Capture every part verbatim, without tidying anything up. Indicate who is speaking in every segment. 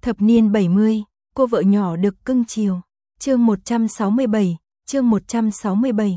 Speaker 1: Thập niên bảy mươi, cô vợ nhỏ được cưng chiều. Chương một trăm sáu mươi bảy, chương một trăm sáu mươi bảy.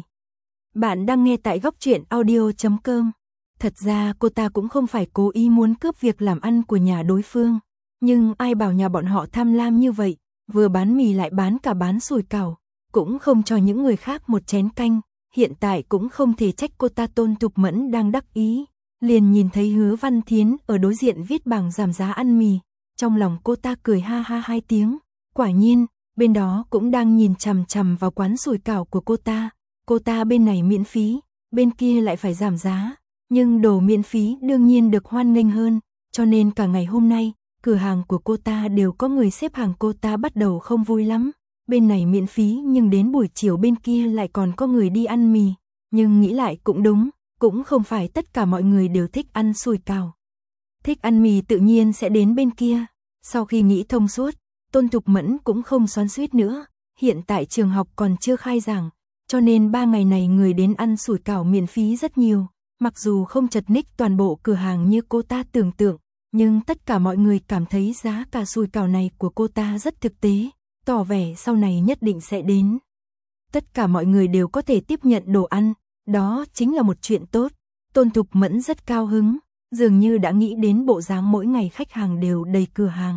Speaker 1: Bạn đang nghe tại góc truyện audio chấm com. Thật ra cô ta cũng không phải cố ý muốn cướp việc làm ăn của nhà đối phương, nhưng ai bảo nhà bọn họ tham lam như vậy, vừa bán mì lại bán cả bán sủi cảo, cũng không cho những người khác một chén canh. Hiện tại cũng không thể trách cô ta. Tôn Thục Mẫn đang đắc ý, liền nhìn thấy Hứa Văn Thiến ở đối diện viết bảng giảm giá ăn mì, trong lòng cô ta cười ha ha hai tiếng. Quả nhiên, bên đó cũng đang nhìn chằm chằm vào quán sủi cảo của cô ta. Cô ta bên này miễn phí, bên kia lại phải giảm giá, nhưng đồ miễn phí đương nhiên được hoan nghênh hơn, cho nên cả ngày hôm nay, cửa hàng của cô ta đều có người xếp hàng. Cô ta bắt đầu không vui lắm, bên này miễn phí nhưng đến buổi chiều bên kia lại còn có người đi ăn mì, nhưng nghĩ lại cũng đúng, cũng không phải tất cả mọi người đều thích ăn sủi cảo. Thích ăn mì tự nhiên sẽ đến bên kia. Sau khi nghĩ thông suốt, Tôn Thục Mẫn cũng không xoắn xuýt nữa. Hiện tại trường học còn chưa khai giảng, cho nên ba ngày này người đến ăn sủi cảo miễn phí rất nhiều. Mặc dù không chật ních toàn bộ cửa hàng như cô ta tưởng tượng, nhưng tất cả mọi người cảm thấy giá cả sủi cảo này của cô ta rất thực tế, tỏ vẻ sau này nhất định sẽ đến. Tất cả mọi người đều có thể tiếp nhận đồ ăn, đó chính là một chuyện tốt. Tôn Thục Mẫn rất cao hứng, dường như đã nghĩ đến bộ dáng mỗi ngày khách hàng đều đầy cửa hàng.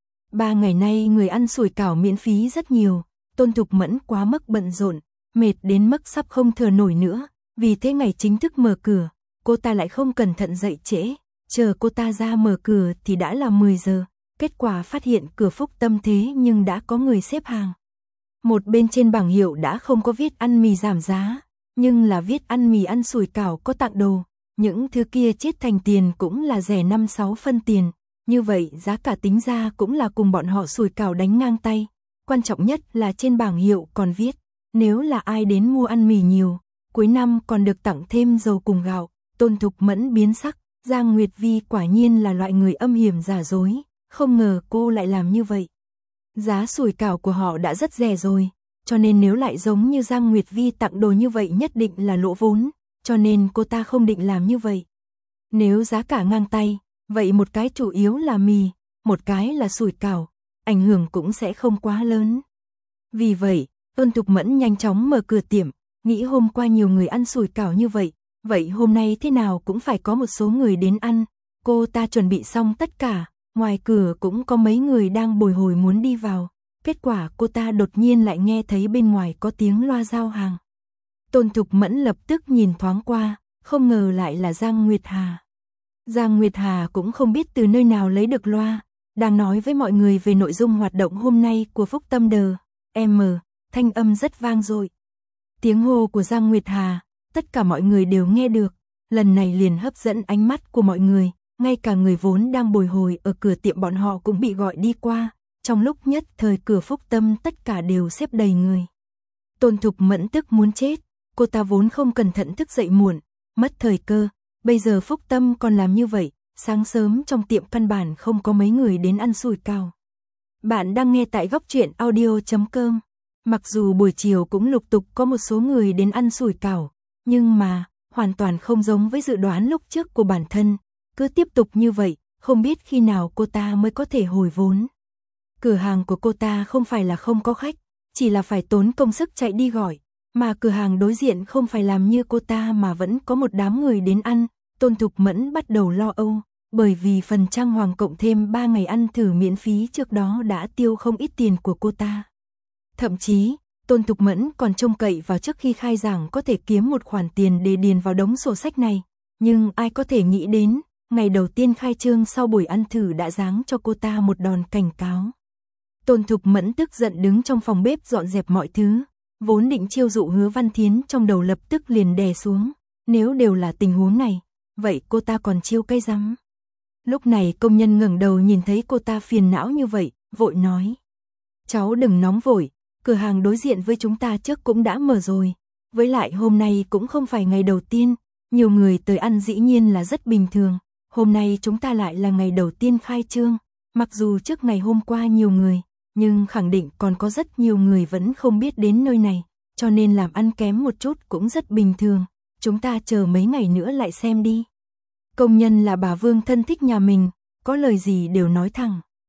Speaker 1: Ba ngày nay người ăn sủi cảo miễn phí rất nhiều, Tôn Thục Mẫn quá mức bận rộn, mệt đến mức sắp không thở nổi nữa. Vì thế ngày chính thức mở cửa, cô ta lại không cẩn thận dậy trễ, chờ cô ta ra mở cửa thì đã là mười giờ, kết quả phát hiện cửa Phúc Tâm thế nhưng đã có người xếp hàng. Một bên trên bảng hiệu đã không có viết ăn mì giảm giá, nhưng là viết ăn mì ăn sủi cảo có tặng đồ, những thứ kia chết thành tiền cũng là rẻ năm sáu phân tiền, như vậy giá cả tính ra cũng là cùng bọn họ sủi cảo đánh ngang tay. Quan trọng nhất là trên bảng hiệu còn viết, nếu là ai đến mua ăn mì nhiều, cuối năm còn được tặng thêm dầu cùng gạo. Tôn Thục Mẫn biến sắc, Giang Nguyệt Vi quả nhiên là loại người âm hiểm giả dối, không ngờ cô lại làm như vậy. Giá sủi cảo của họ đã rất rẻ rồi, cho nên nếu lại giống như Giang Nguyệt Vi tặng đồ như vậy nhất định là lỗ vốn, cho nên cô ta không định làm như vậy. Nếu giá cả ngang tay, vậy một cái chủ yếu là mì, một cái là sủi cảo, ảnh hưởng cũng sẽ không quá lớn. Vì vậy, Tôn Thục Mẫn nhanh chóng mở cửa tiệm, nghĩ hôm qua nhiều người ăn sủi cảo như vậy, vậy hôm nay thế nào cũng phải có một số người đến ăn. Cô ta chuẩn bị xong tất cả, ngoài cửa cũng có mấy người đang bồi hồi muốn đi vào. Kết quả cô ta đột nhiên lại nghe thấy bên ngoài có tiếng loa giao hàng. Tôn Thục Mẫn lập tức nhìn thoáng qua, không ngờ lại là Giang Nguyệt Hà. Giang Nguyệt Hà cũng không biết từ nơi nào lấy được loa, đang nói với mọi người về nội dung hoạt động hôm nay của Phúc Tâm đờ em, thanh âm rất vang dội. Tiếng hô của Giang Nguyệt Hà, tất cả mọi người đều nghe được, lần này liền hấp dẫn ánh mắt của mọi người, ngay cả người vốn đang bồi hồi ở cửa tiệm bọn họ cũng bị gọi đi qua. Trong lúc nhất thời cửa Phúc Tâm tất cả đều xếp đầy người. Tôn Thục Mẫn tức muốn chết, cô ta vốn không cẩn thận thức dậy muộn, mất thời cơ, bây giờ Phúc Tâm còn làm như vậy, sáng sớm trong tiệm căn bản không có mấy người đến ăn sủi cảo. Bạn đang nghe tại góc truyện audio chấm com. Mặc dù buổi chiều cũng lục tục có một số người đến ăn sủi cảo, nhưng mà, hoàn toàn không giống với dự đoán lúc trước của bản thân. Cứ tiếp tục như vậy, không biết khi nào cô ta mới có thể hồi vốn. Cửa hàng của cô ta không phải là không có khách, chỉ là phải tốn công sức chạy đi gọi, mà cửa hàng đối diện không phải làm như cô ta mà vẫn có một đám người đến ăn. Tôn Thục Mẫn bắt đầu lo âu, bởi vì phần trang hoàng cộng thêm ba ngày ăn thử miễn phí trước đó đã tiêu không ít tiền của cô ta. Thậm chí, Tôn Thục Mẫn còn trông cậy vào trước khi khai giảng có thể kiếm một khoản tiền để điền vào đống sổ sách này, nhưng ai có thể nghĩ đến, ngày đầu tiên khai trương sau buổi ăn thử đã giáng cho cô ta một đòn cảnh cáo. Tôn Thục Mẫn tức giận đứng trong phòng bếp dọn dẹp mọi thứ, vốn định chiêu dụ Hứa Văn Thiến trong đầu lập tức liền đè xuống, nếu đều là tình huống này, vậy cô ta còn chiêu cái rắm. Lúc này công nhân ngẩng đầu nhìn thấy cô ta phiền não như vậy, vội nói: "Cháu đừng nóng vội, cửa hàng đối diện với chúng ta trước cũng đã mở rồi, với lại hôm nay cũng không phải ngày đầu tiên, nhiều người tới ăn dĩ nhiên là rất bình thường, hôm nay chúng ta lại là ngày đầu tiên khai trương, mặc dù trước ngày hôm qua nhiều người, nhưng khẳng định còn có rất nhiều người vẫn không biết đến nơi này, cho nên làm ăn kém một chút cũng rất bình thường, chúng ta chờ mấy ngày nữa lại xem đi." Công nhân là bà Vương thân thích nhà mình, có lời gì đều nói thẳng.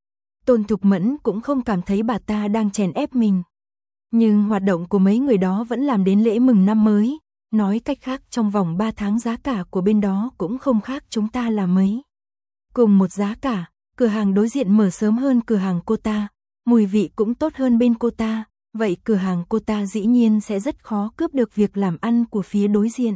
Speaker 1: Tôn Thục Mẫn cũng không cảm thấy bà ta đang chèn ép mình. Nhưng hoạt động của mấy người đó vẫn làm đến lễ mừng năm mới, nói cách khác trong vòng ba tháng giá cả của bên đó cũng không khác chúng ta là mấy. Cùng một giá cả, cửa hàng đối diện mở sớm hơn cửa hàng cô ta, mùi vị cũng tốt hơn bên cô ta, vậy cửa hàng cô ta dĩ nhiên sẽ rất khó cướp được việc làm ăn của phía đối diện.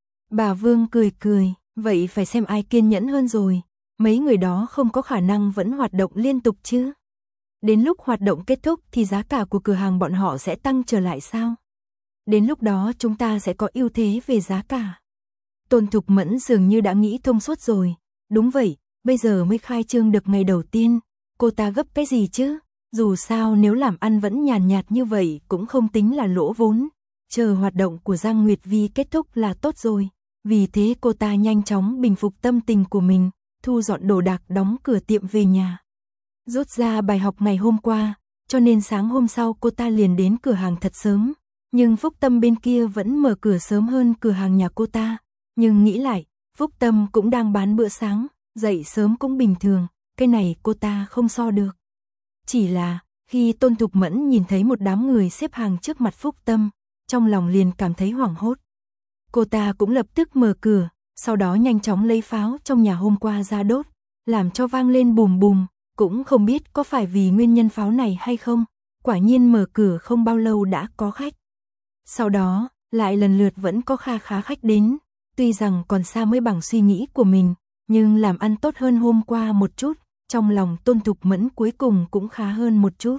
Speaker 1: Bà Vương cười cười, vậy phải xem ai kiên nhẫn hơn rồi, mấy người đó không có khả năng vẫn hoạt động liên tục chứ. Đến lúc hoạt động kết thúc thì giá cả của cửa hàng bọn họ sẽ tăng trở lại sao? Đến lúc đó chúng ta sẽ có ưu thế về giá cả. Tôn Thục Mẫn dường như đã nghĩ thông suốt rồi, đúng vậy, bây giờ mới khai trương được ngày đầu tiên, cô ta gấp cái gì chứ? Dù sao nếu làm ăn vẫn nhàn nhạt như vậy cũng không tính là lỗ vốn, chờ hoạt động của Giang Nguyệt Vi kết thúc là tốt rồi. Vì thế cô ta nhanh chóng bình phục tâm tình của mình, thu dọn đồ đạc đóng cửa tiệm về nhà. Rút ra bài học ngày hôm qua, cho nên sáng hôm sau cô ta liền đến cửa hàng thật sớm. Nhưng Phúc Tâm bên kia vẫn mở cửa sớm hơn cửa hàng nhà cô ta. Nhưng nghĩ lại, Phúc Tâm cũng đang bán bữa sáng, dậy sớm cũng bình thường, cái này cô ta không so được. Chỉ là, khi Tôn Thục Mẫn nhìn thấy một đám người xếp hàng trước mặt Phúc Tâm, trong lòng liền cảm thấy hoảng hốt. Cô ta cũng lập tức mở cửa, sau đó nhanh chóng lấy pháo trong nhà hôm qua ra đốt, làm cho vang lên bùm bùm, cũng không biết có phải vì nguyên nhân pháo này hay không, quả nhiên mở cửa không bao lâu đã có khách. Sau đó, lại lần lượt vẫn có kha khá khách đến, tuy rằng còn xa mới bằng suy nghĩ của mình, nhưng làm ăn tốt hơn hôm qua một chút, trong lòng Tôn Thục Mẫn cuối cùng cũng khá hơn một chút.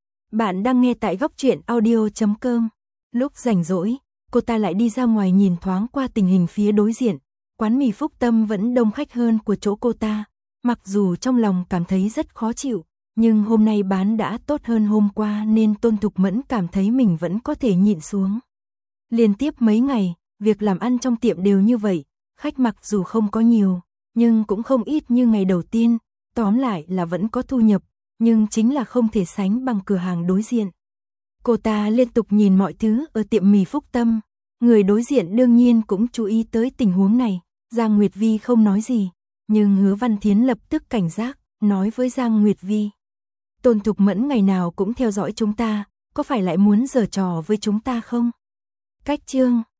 Speaker 1: Bạn đang nghe tại góc truyện audio chấm com. Lúc rảnh rỗi, cô ta lại đi ra ngoài nhìn thoáng qua tình hình phía đối diện, quán mì Phúc Tâm vẫn đông khách hơn của chỗ cô ta, mặc dù trong lòng cảm thấy rất khó chịu, nhưng hôm nay bán đã tốt hơn hôm qua nên Tôn Thục Mẫn cảm thấy mình vẫn có thể nhịn xuống. Liên tiếp mấy ngày, việc làm ăn trong tiệm đều như vậy, khách mặc dù không có nhiều, nhưng cũng không ít như ngày đầu tiên, tóm lại là vẫn có thu nhập, nhưng chính là không thể sánh bằng cửa hàng đối diện. Cô ta liên tục nhìn mọi thứ ở tiệm mì Phúc Tâm, người đối diện đương nhiên cũng chú ý tới tình huống này, Giang Nguyệt Vi không nói gì, nhưng Hứa Văn Thiến lập tức cảnh giác, nói với Giang Nguyệt Vi. Tôn Thục Mẫn ngày nào cũng theo dõi chúng ta, có phải lại muốn giở trò với chúng ta không? Cách chương